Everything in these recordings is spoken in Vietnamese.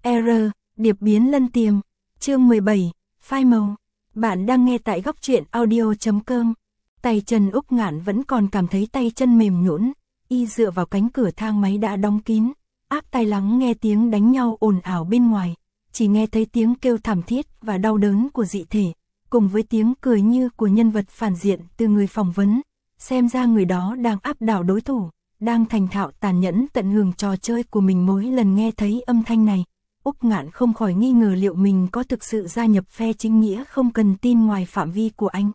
R. Điệp biến lân tiềm. Chương 17. Phai màu. Bạn đang nghe tại góc truyện audio.com. Tay chân Úc Ngạn vẫn còn cảm thấy tay chân mềm nhũn, y dựa vào cánh cửa thang máy đã đóng kín, áp tai lắng nghe tiếng đánh nhau ồn ào bên ngoài, chỉ nghe thấy tiếng kêu thảm thiết và đau đớn của dị thể, cùng với tiếng cười như của nhân vật phản diện từ người phỏng vấn. Xem ra người đó đang áp đảo đối thủ, đang thành thạo tàn nhẫn tận hưởng trò chơi của mình. Mỗi lần nghe thấy âm thanh này, Úc Ngạn không khỏi nghi ngờ liệu mình có thực sự gia nhập phe chính nghĩa không cần tin ngoài phạm vi của anh.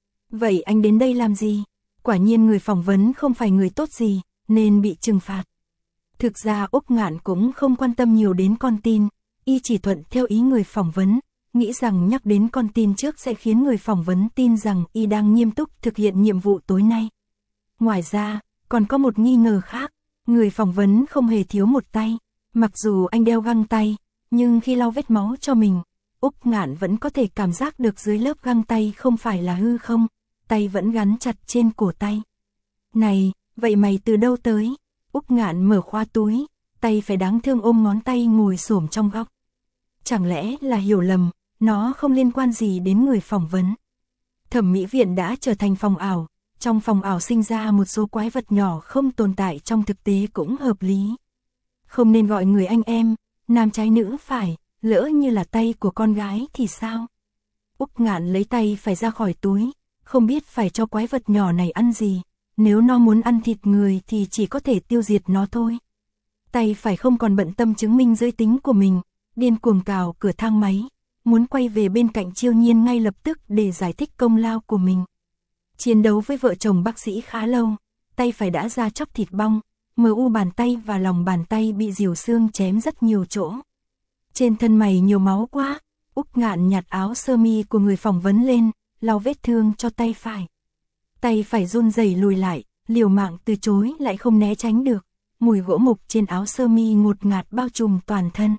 Vậy anh đến đây làm gì? Quả nhiên người phỏng vấn không phải người tốt gì, nên bị trừng phạt. Thực ra Úc Ngạn cũng không quan tâm nhiều đến con tin, y chỉ thuận theo ý người phỏng vấn, nghĩ rằng nhắc đến con tin trước sẽ khiến người phỏng vấn tin rằng y đang nghiêm túc thực hiện nhiệm vụ tối nay. Ngoài ra, còn có một nghi ngờ khác, người phỏng vấn không hề thiếu một tay, mặc dù anh đeo găng tay, nhưng khi lau vết máu cho mình, Úc Ngạn vẫn có thể cảm giác được dưới lớp găng tay không phải là hư không, tay vẫn gắn chặt trên cổ tay. Này, vậy mày từ đâu tới? Úc Ngạn mở khóa túi, tay phải đáng thương ôm ngón tay ngồi xổm trong góc. Chẳng lẽ là hiểu lầm, nó không liên quan gì đến người phỏng vấn. Thẩm mỹ viện đã trở thành phòng ảo, trong phòng ảo sinh ra một số quái vật nhỏ không tồn tại trong thực tế cũng hợp lý. Không nên gọi người anh em, nam trái nữ phải, lỡ như là tay của con gái thì sao? Úc Ngạn lấy tay phải ra khỏi túi, không biết phải cho quái vật nhỏ này ăn gì, nếu nó muốn ăn thịt người thì chỉ có thể tiêu diệt nó thôi. Tay phải không còn bận tâm chứng minh giới tính của mình, điên cuồng cào cửa thang máy, muốn quay về bên cạnh Chiêu Nhiên ngay lập tức để giải thích công lao của mình. Chiến đấu với vợ chồng bác sĩ khá lâu, tay phải đã ra chóc thịt bong, mu bàn tay và lòng bàn tay bị rỉu xương chém rất nhiều chỗ. Trên thân mày nhiều máu quá, Úc Ngạn nhặt áo sơ mi của người phỏng vấn lên, lau vết thương cho tay phải. Tay phải run rẩy lùi lại, liều mạng từ chối lại không né tránh được, mùi gỗ mục trên áo sơ mi ngột ngạt bao trùm toàn thân.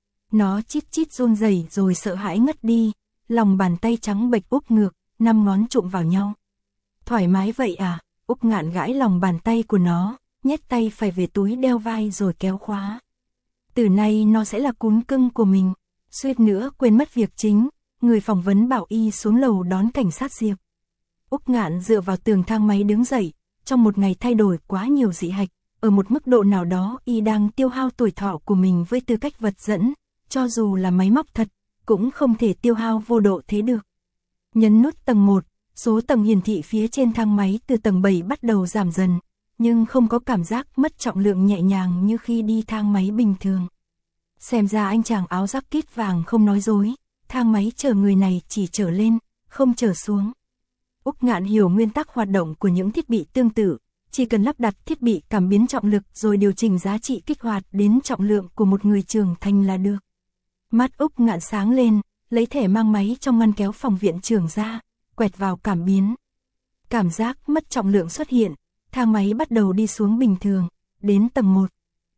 Nó chít chít run rẩy rồi sợ hãi ngất đi, lòng bàn tay trắng bệch úp ngược, 5 ngón chụm vào nhau. Thoải mái vậy à? Úc Ngạn gãi lòng bàn tay của nó, nhét tay phải về túi đeo vai rồi kéo khóa. Từ nay nó sẽ là cún cưng của mình. Suýt nữa quên mất việc chính, người phỏng vấn bảo y xuống lầu đón cảnh sát Diệp. Úc Ngạn dựa vào tường thang máy đứng dậy, trong một ngày thay đổi quá nhiều dị hạch, ở một mức độ nào đó y đang tiêu hao tuổi thọ của mình với tư cách vật dẫn, cho dù là máy móc thật, cũng không thể tiêu hao vô độ thế được. Nhấn nút tầng 1, số tầng hiển thị phía trên thang máy từ tầng 7 bắt đầu giảm dần, nhưng không có cảm giác mất trọng lượng nhẹ nhàng như khi đi thang máy bình thường. Xem ra anh chàng áo jacket vàng không nói dối, thang máy chở người này chỉ chở lên, không chở xuống. Úc Ngạn hiểu nguyên tắc hoạt động của những thiết bị tương tự, chỉ cần lắp đặt thiết bị cảm biến trọng lực rồi điều chỉnh giá trị kích hoạt đến trọng lượng của một người trưởng thành là được. Mắt Úc Ngạn sáng lên, lấy thẻ mang máy trong ngăn kéo phòng viện trưởng ra, quẹt vào cảm biến. Cảm giác mất trọng lượng xuất hiện, thang máy bắt đầu đi xuống bình thường, đến tầng 1.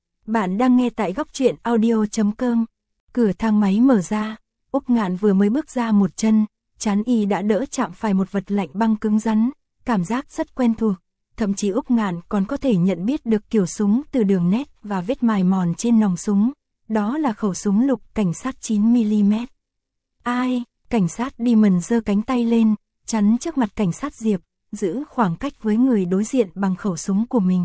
Bạn đang nghe tại góc truyện audio.com. Cửa thang máy mở ra, Úc Ngạn vừa mới bước ra một chân, trán y đã đỡ chạm phải một vật lạnh băng cứng rắn, cảm giác rất quen thuộc. Thậm chí Úc Ngạn còn có thể nhận biết được kiểu súng từ đường nét và vết mài mòn trên nòng súng. Đó là khẩu súng lục cảnh sát 9mm. Ai? Cảnh sát Demon giơ cánh tay lên, chắn trước mặt cảnh sát Diệp, giữ khoảng cách với người đối diện bằng khẩu súng của mình.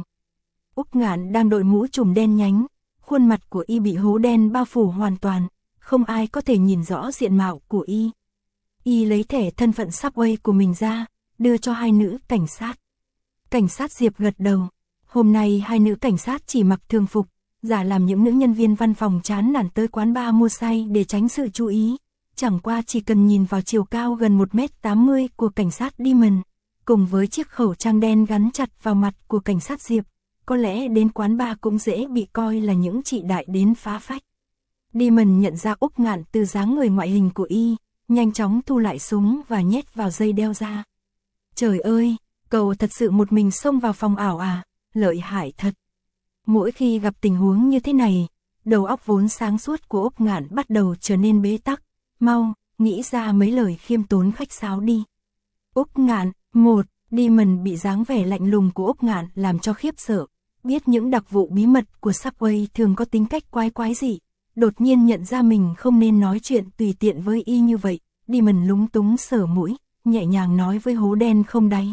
Úc Ngạn đang đội mũ trùm đen nhánh, khuôn mặt của y bị hố đen bao phủ hoàn toàn, không ai có thể nhìn rõ diện mạo của y. Y lấy thẻ thân phận Subway của mình ra, đưa cho hai nữ cảnh sát. Cảnh sát Diệp gật đầu. Hôm nay hai nữ cảnh sát chỉ mặc thường phục, giả làm những nữ nhân viên văn phòng chán nản tới quán bar mua say để tránh sự chú ý. Chẳng qua chỉ cần nhìn vào chiều cao gần 1m80 của cảnh sát Demon, cùng với chiếc khẩu trang đen gắn chặt vào mặt của cảnh sát Diệp, có lẽ đến quán bar cũng dễ bị coi là những chị đại đến phá phách. Demon nhận ra Úc Ngạn từ dáng người ngoại hình của y, nhanh chóng thu lại súng và nhét vào dây đeo ra. Trời ơi, cậu thật sự một mình xông vào phòng ảo à, lợi hại thật. Mỗi khi gặp tình huống như thế này, đầu óc vốn sáng suốt của Úc Ngạn bắt đầu trở nên bế tắc. Mau, nghĩ ra mấy lời khiêm tốn khách sáo đi. Úc Ngạn, Demon bị dáng vẻ lạnh lùng của Úc Ngạn làm cho khiếp sợ, biết những đặc vụ bí mật của Subway thường có tính cách quái quái dị, đột nhiên nhận ra mình không nên nói chuyện tùy tiện với y như vậy, Demon lúng túng sờ mũi, nhẹ nhàng nói với hố đen không đáy.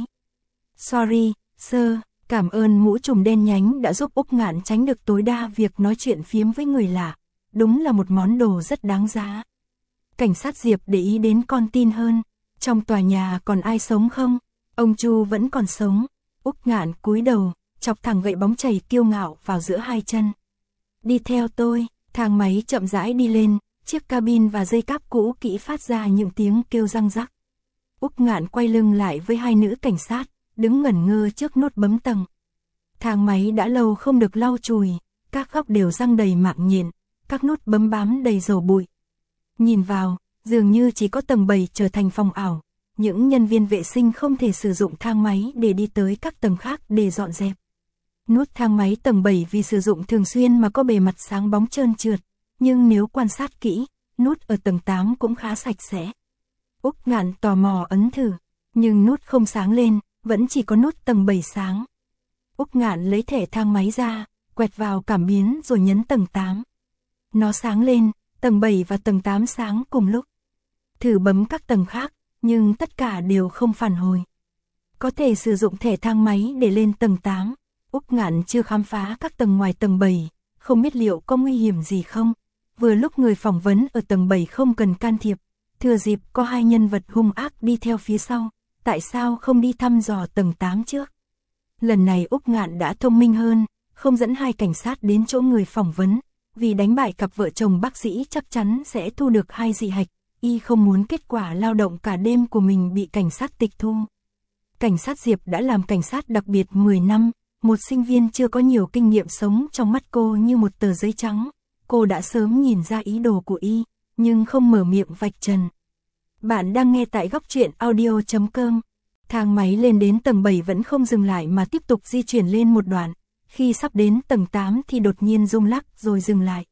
Sorry, sir, cảm ơn mũ trùm đen nhánh đã giúp Úc Ngạn tránh được tối đa việc nói chuyện phiếm với người lạ, đúng là một món đồ rất đáng giá. Cảnh sát Diệp để ý đến con tin hơn, trong tòa nhà còn ai sống không? Ông Chu vẫn còn sống. Úc Ngạn cúi đầu, chọc thẳng gậy bóng chày kiêu ngạo vào giữa hai chân. Đi theo tôi, thang máy chậm rãi đi lên, chiếc cabin và dây cáp cũ kỹ phát ra những tiếng kêu răng rắc. Úc Ngạn quay lưng lại với hai nữ cảnh sát, đứng ngẩn ngơ trước nút bấm tầng. Thang máy đã lâu không được lau chùi, các góc đều răng đầy mạng nhện, các nút bấm bám đầy dầu bụi. Nhìn vào, dường như chỉ có tầng 7 trở thành phòng ảo, những nhân viên vệ sinh không thể sử dụng thang máy để đi tới các tầng khác để dọn dẹp. Nút thang máy tầng 7 vì sử dụng thường xuyên mà có bề mặt sáng bóng trơn trượt, nhưng nếu quan sát kỹ, nút ở tầng 8 cũng khá sạch sẽ. Úc Ngạn tò mò ấn thử, nhưng nút không sáng lên, vẫn chỉ có nút tầng 7 sáng. Úc Ngạn lấy thẻ thang máy ra, quẹt vào cảm biến rồi nhấn tầng 8. Nó sáng lên, tầng 7 và tầng 8 sáng cùng lúc. Thử bấm các tầng khác, nhưng tất cả đều không phản hồi. Có thể sử dụng thẻ thang máy để lên tầng 8. Úc Ngạn chưa khám phá các tầng ngoài tầng 7, không biết liệu có nguy hiểm gì không. Vừa lúc người phỏng vấn ở tầng 7 không cần can thiệp, thừa dịp có hai nhân vật hung ác đi theo phía sau, tại sao không đi thăm dò tầng 8 trước. Lần này Úc Ngạn đã thông minh hơn, không dẫn hai cảnh sát đến chỗ người phỏng vấn, vì đánh bại cặp vợ chồng bác sĩ chắc chắn sẽ thu được hai dị hạch, y không muốn kết quả lao động cả đêm của mình bị cảnh sát tịch thu. Cảnh sát Diệp đã làm cảnh sát đặc biệt 10 năm, một sinh viên chưa có nhiều kinh nghiệm sống trong mắt cô như một tờ giấy trắng. Cô đã sớm nhìn ra ý đồ của y, nhưng không mở miệng vạch trần. Bạn đang nghe tại góc truyện audio.com. Thang máy lên đến tầng 7 vẫn không dừng lại mà tiếp tục di chuyển lên một đoạn. Khi sắp đến tầng 8 thì đột nhiên rung lắc rồi dừng lại.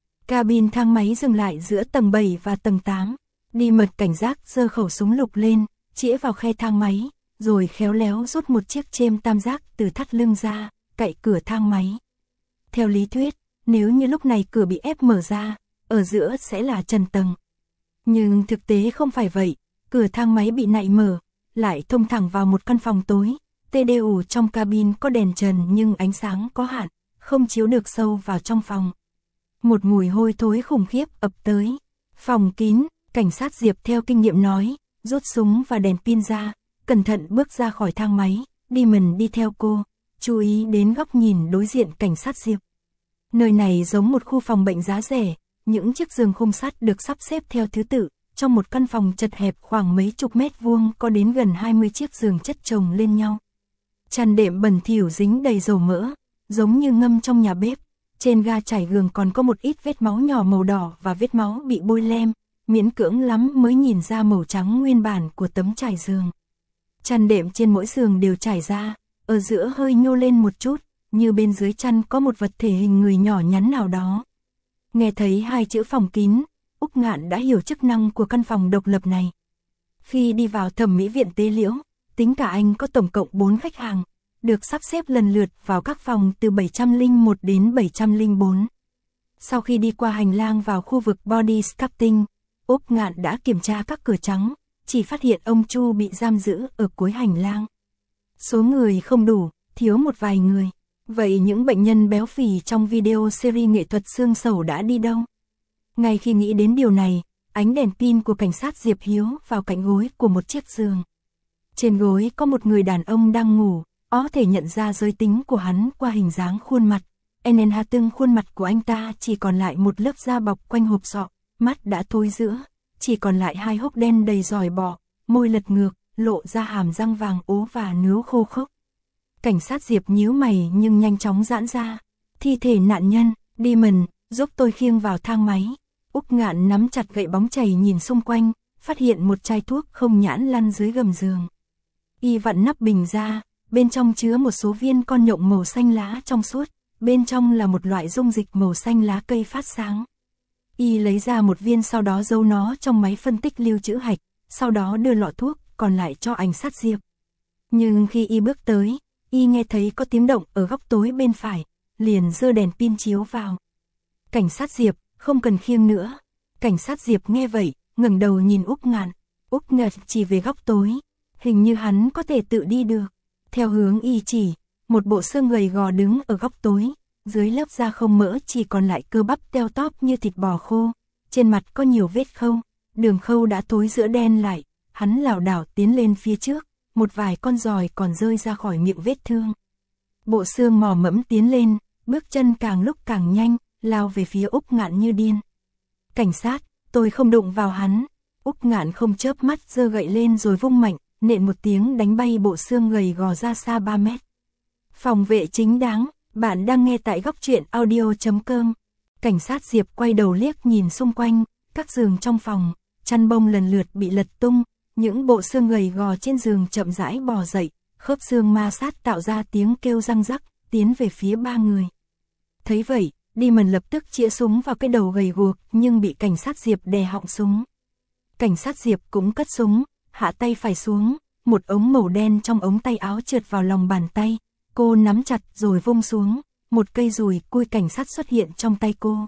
Cabin thang máy dừng lại giữa tầng 7 và tầng 8. Đi mật cảnh giác giơ khẩu súng lục lên, chĩa vào khe thang máy, rồi khéo léo rút một chiếc chêm tam giác từ thắt lưng ra, cạy cửa thang máy. Theo lý thuyết, nếu như lúc này cửa bị ép mở ra, ở giữa sẽ là trần tầng. Nhưng thực tế không phải vậy, cửa thang máy bị nạy mở, lại thông thẳng vào một căn phòng tối. TDU trong cabin có đèn trần nhưng ánh sáng có hạn, không chiếu được sâu vào trong phòng. Một mùi hôi thối khủng khiếp ập tới. Phòng kín, cảnh sát Diệp theo kinh nghiệm nói, rút súng và đèn pin ra, cẩn thận bước ra khỏi thang máy, Demon đi theo cô, chú ý đến góc nhìn đối diện cảnh sát Diệp. Nơi này giống một khu phòng bệnh giá rẻ, những chiếc giường khung sắt được sắp xếp theo thứ tự, trong một căn phòng chật hẹp khoảng mấy chục mét vuông có đến gần 20 chiếc giường chất chồng lên nhau. Chăn đệm bẩn thỉu dính đầy dầu mỡ, giống như ngâm trong nhà bếp. Trên ga trải giường còn có một ít vết máu nhỏ màu đỏ và vết máu bị bôi lem, miễn cưỡng lắm mới nhìn ra màu trắng nguyên bản của tấm trải giường. Chăn đệm trên mỗi giường đều trải ra, ở giữa hơi nhô lên một chút, như bên dưới chăn có một vật thể hình người nhỏ nhắn nào đó. Nghe thấy hai chữ phòng kín, Úc Ngạn đã hiểu chức năng của căn phòng độc lập này. Khi đi vào thẩm mỹ viện Tế Liễu, tính cả anh có tổng cộng 4 khách hàng, được sắp xếp lần lượt vào các phòng từ 701 đến 704. Sau khi đi qua hành lang vào khu vực body sculpting, Úc Ngạn đã kiểm tra các cửa trắng, chỉ phát hiện ông Chu bị giam giữ ở cuối hành lang. Số người không đủ, thiếu một vài người. Vậy những bệnh nhân béo phì trong video series nghệ thuật xương sầu đã đi đâu? Ngay khi nghĩ đến điều này, ánh đèn pin của cảnh sát Diệp Hiếu vào cạnh gối của một chiếc giường. Trên gối có một người đàn ông đang ngủ, có thể nhận ra giới tính của hắn qua hình dáng khuôn mặt. Từng khuôn mặt của anh ta chỉ còn lại một lớp da bọc quanh hộp sọ, mắt đã thối rữa, chỉ còn lại hai hốc đen đầy giòi bọ, môi lật ngược, lộ ra hàm răng vàng ố và nướu khô khốc. Cảnh sát Diệp nhíu mày nhưng nhanh chóng giãn ra. Thi thể nạn nhân, Demon, giúp tôi khiêng vào thang máy. Úc Ngạn nắm chặt gậy bóng chày nhìn xung quanh, phát hiện một chai thuốc không nhãn lăn dưới gầm giường. Y vặn nắp bình ra, bên trong chứa một số viên con nhộng màu xanh lá trong suốt, bên trong là một loại dung dịch màu xanh lá cây phát sáng. Y lấy ra một viên sau đó giấu nó trong máy phân tích lưu trữ hạch, sau đó đưa lọ thuốc còn lại cho cảnh sát Diệp. Nhưng khi Y bước tới, Y nghe thấy có tiếng động ở góc tối bên phải, liền giơ đèn pin chiếu vào. Cảnh sát Diệp, không cần khiêng nữa. Cảnh sát Diệp nghe vậy, ngẩng đầu nhìn Úc Ngạn. Úc Ngạn chỉ về góc tối, hình như hắn có thể tự đi được. Theo hướng y chỉ, một bộ xương gầy gò đứng ở góc tối, dưới lớp da không mỡ chỉ còn lại cơ bắp teo tóp như thịt bò khô, trên mặt có nhiều vết khâu, đường khâu đã thối rữa đen lại, hắn lảo đảo tiến lên phía trước, một vài con giòi còn rơi ra khỏi miệng vết thương. Bộ xương mò mẫm tiến lên, bước chân càng lúc càng nhanh, lao về phía Úc Ngạn như điên. Cảnh sát, tôi không đụng vào hắn. Úc Ngạn không chớp mắt giơ gậy lên rồi vung mạnh, nện một tiếng đánh bay bộ xương gầy gò ra xa 3 mét. Phòng vệ chính đáng, bạn đang nghe tại góc truyện audio.com. Cảnh sát Diệp quay đầu liếc nhìn xung quanh, các giường trong phòng, chăn bông lần lượt bị lật tung, những bộ xương gầy gò trên giường chậm rãi bò dậy, khớp xương ma sát tạo ra tiếng kêu răng rắc, tiến về phía 3 người. Thấy vậy, Demon lập tức chĩa súng vào cái đầu gầy guộc nhưng bị cảnh sát Diệp đè họng súng. Cảnh sát Diệp cũng cất súng, hạ tay phải xuống, một ống màu đen trong ống tay áo trượt vào lòng bàn tay, cô nắm chặt rồi vung xuống, một cây dùi cui cảnh sát xuất hiện trong tay cô.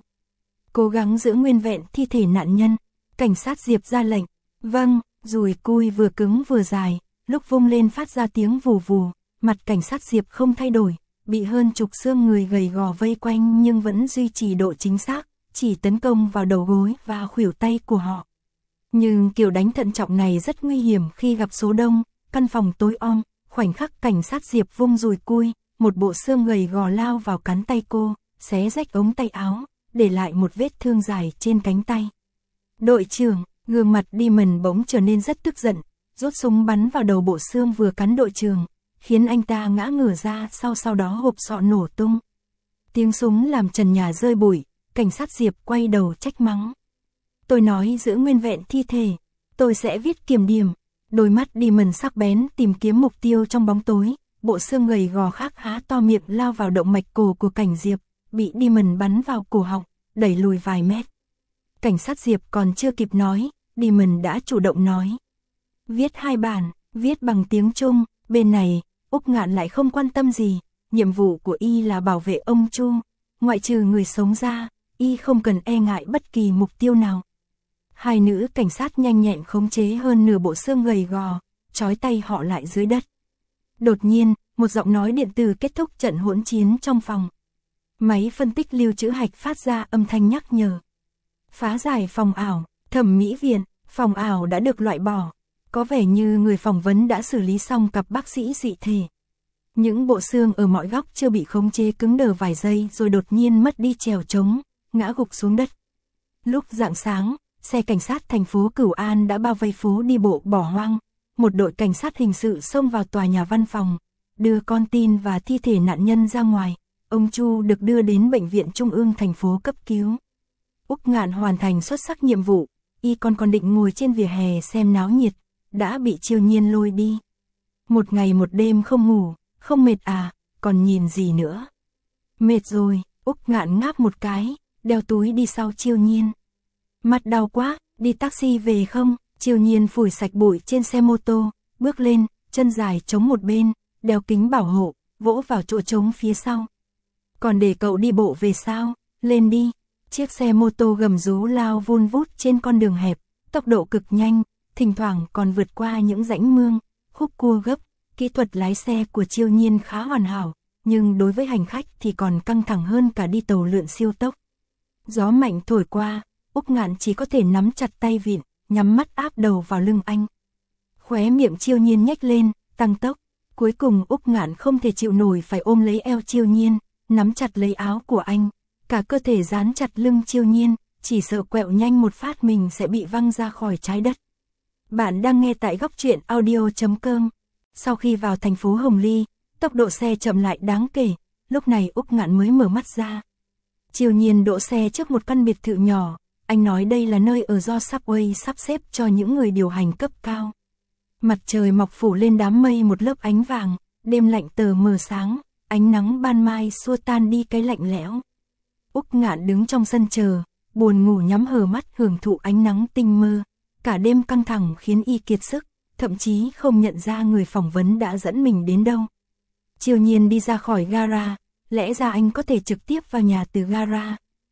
Cố gắng giữ nguyên vẹn thi thể nạn nhân, cảnh sát Diệp ra lệnh. Vâng, dùi cui vừa cứng vừa dài, lúc vung lên phát ra tiếng vù vù, mặt cảnh sát Diệp không thay đổi, bị hơn chục xương người gầy gò vây quanh nhưng vẫn duy trì độ chính xác, chỉ tấn công vào đầu gối và khuỷu tay của họ. Nhưng kiểu đánh thận trọng này rất nguy hiểm khi gặp số đông, căn phòng tối om, khoảnh khắc cảnh sát Diệp vung dùi cui, một bộ xương gầy gò lao vào cắn tay cô, xé rách ống tay áo, để lại một vết thương dài trên cánh tay. Đội trưởng, gương mặt Demon bỗng trở nên rất tức giận, rút súng bắn vào đầu bộ xương vừa cắn đội trưởng, khiến anh ta ngã ngửa ra sau đó hộp sọ nổ tung. Tiếng súng làm trần nhà rơi bụi, cảnh sát Diệp quay đầu trách mắng. Tôi nói giữ nguyên vẹn thi thể, tôi sẽ viết kiểm điểm. Đôi mắt Demon sắc bén tìm kiếm mục tiêu trong bóng tối, bộ xương gầy gò khác há to miệng lao vào động mạch cổ của cảnh Diệp, bị Demon bắn vào cổ họng, đẩy lùi vài mét. Cảnh sát Diệp còn chưa kịp nói, Demon đã chủ động nói. Viết 2 bản, viết bằng tiếng Trung, bên này, Úc Ngạn lại không quan tâm gì, nhiệm vụ của y là bảo vệ ông Chu, ngoại trừ người sống ra, y không cần e ngại bất kỳ mục tiêu nào. Hai nữ cảnh sát nhanh nhẹn khống chế hơn nửa bộ xương gầy gò, trói tay họ lại dưới đất. Đột nhiên, một giọng nói điện tử kết thúc trận hỗn chiến trong phòng. Máy phân tích lưu trữ hạch phát ra âm thanh nhắc nhở. Phá giải phòng ảo, thẩm mỹ viện, phòng ảo đã được loại bỏ. Có vẻ như người phỏng vấn đã xử lý xong cặp bác sĩ dị thể. Những bộ xương ở mọi góc chưa bị khống chế cứng đờ vài giây rồi đột nhiên mất đi trèo trống, ngã gục xuống đất. Lúc rạng sáng, xe cảnh sát thành phố Cửu An đã bao vây phố đi bộ bỏ hoang. Một đội cảnh sát hình sự xông vào tòa nhà văn phòng, đưa con tin và thi thể nạn nhân ra ngoài. Ông Chu được đưa đến bệnh viện trung ương thành phố cấp cứu. Úc Ngạn hoàn thành xuất sắc nhiệm vụ, y còn định ngồi trên vỉa hè xem náo nhiệt, đã bị Chiêu Nhiên lôi đi. Một ngày một đêm không ngủ, không mệt à, còn nhìn gì nữa. Mệt rồi, Úc Ngạn ngáp một cái, đeo túi đi sau Chiêu Nhiên. Mặt đau quá, đi taxi về không? Chiêu Nhiên phủi sạch bụi trên xe mô tô, bước lên, chân dài chống một bên, đeo kính bảo hộ, vỗ vào chỗ trống phía sau. Còn để cậu đi bộ về sao? Lên đi. Chiếc xe mô tô gầm rú lao vun vút trên con đường hẹp, tốc độ cực nhanh, thỉnh thoảng còn vượt qua những rãnh mương, khúc cua gấp. Kỹ thuật lái xe của Chiêu Nhiên khá hoàn hảo, nhưng đối với hành khách thì còn căng thẳng hơn cả đi tàu lượn siêu tốc. Gió mạnh thổi qua, Úc Ngạn chỉ có thể nắm chặt tay vịn, nhắm mắt áp đầu vào lưng anh. Khóe miệng Chiêu Nhiên nhếch lên, tăng tốc. Cuối cùng Úc Ngạn không thể chịu nổi phải ôm lấy eo Chiêu Nhiên, nắm chặt lấy áo của anh, cả cơ thể dán chặt lưng Chiêu Nhiên, chỉ sợ quẹo nhanh một phát mình sẽ bị văng ra khỏi trái đất. Bạn đang nghe tại góc truyện audio.com. Sau khi vào thành phố Hồng Ly, tốc độ xe chậm lại đáng kể, lúc này Úc Ngạn mới mở mắt ra. Chiêu Nhiên đỗ xe trước một căn biệt thự nhỏ, anh nói đây là nơi ở do Subway sắp xếp cho những người điều hành cấp cao. Mặt trời mọc phủ lên đám mây một lớp ánh vàng, đêm lạnh tờ mờ sáng, ánh nắng ban mai xua tan đi cái lạnh lẽo. Úc Ngạn đứng trong sân chờ, buồn ngủ nhắm hờ mắt hưởng thụ ánh nắng tinh mơ, cả đêm căng thẳng khiến y kiệt sức, thậm chí không nhận ra người phỏng vấn đã dẫn mình đến đâu. Chiêu Nhiên đi ra khỏi gara, lẽ ra anh có thể trực tiếp vào nhà từ gara,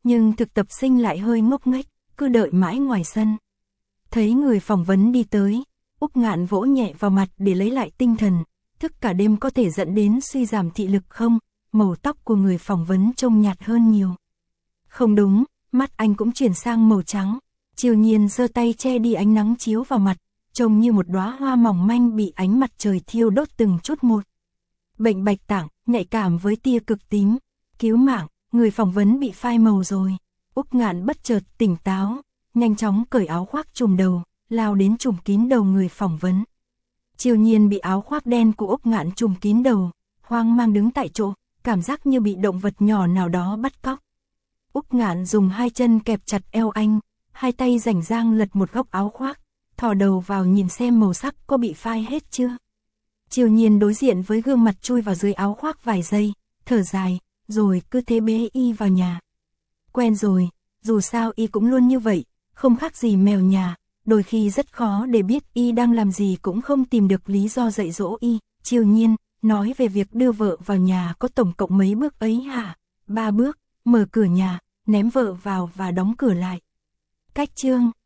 Nhưng thực tập sinh lại hơi ngốc nghếch, cứ đợi mãi ngoài sân. Thấy người phỏng vấn đi tới, Úc Ngạn vỗ nhẹ vào mặt để lấy lại tinh thần, thức cả đêm có thể dẫn đến suy giảm thị lực không? Màu tóc của người phỏng vấn trông nhạt hơn nhiều. Không đúng, mắt anh cũng chuyển sang màu trắng. Triều Nhiên giơ tay che đi ánh nắng chiếu vào mặt, trông như một đóa hoa mỏng manh bị ánh mặt trời thiêu đốt từng chút một. Bệnh bạch tạng, nhạy cảm với tia cực tím. Cứu mạng, người phỏng vấn bị phai màu rồi. Úc Ngạn bất chợt tỉnh táo, nhanh chóng cởi áo khoác trùm đầu, lao đến trùm kín đầu người phỏng vấn. Triều Nhiên bị áo khoác đen của Úc Ngạn trùm kín đầu, hoang mang đứng tại chỗ, cảm giác như bị động vật nhỏ nào đó bắt cóc. Úc Ngạn dùng hai chân kẹp chặt eo anh, hai tay rảnh rang lật một góc áo khoác, thò đầu vào nhìn xem màu sắc có bị phai hết chưa. Triều Nhiên đối diện với gương mặt chui vào dưới áo khoác vài giây, thở dài, rồi cứ thế bế y vào nhà. Quen rồi, dù sao y cũng luôn như vậy, không khác gì mèo nhà, đôi khi rất khó để biết y đang làm gì cũng không tìm được lý do dạy dỗ y. Triều Nhiên nói về việc đưa vợ vào nhà có tổng cộng mấy bước ấy hả? 3 bước, mở cửa nhà, ném vợ vào và đóng cửa lại. Cách chương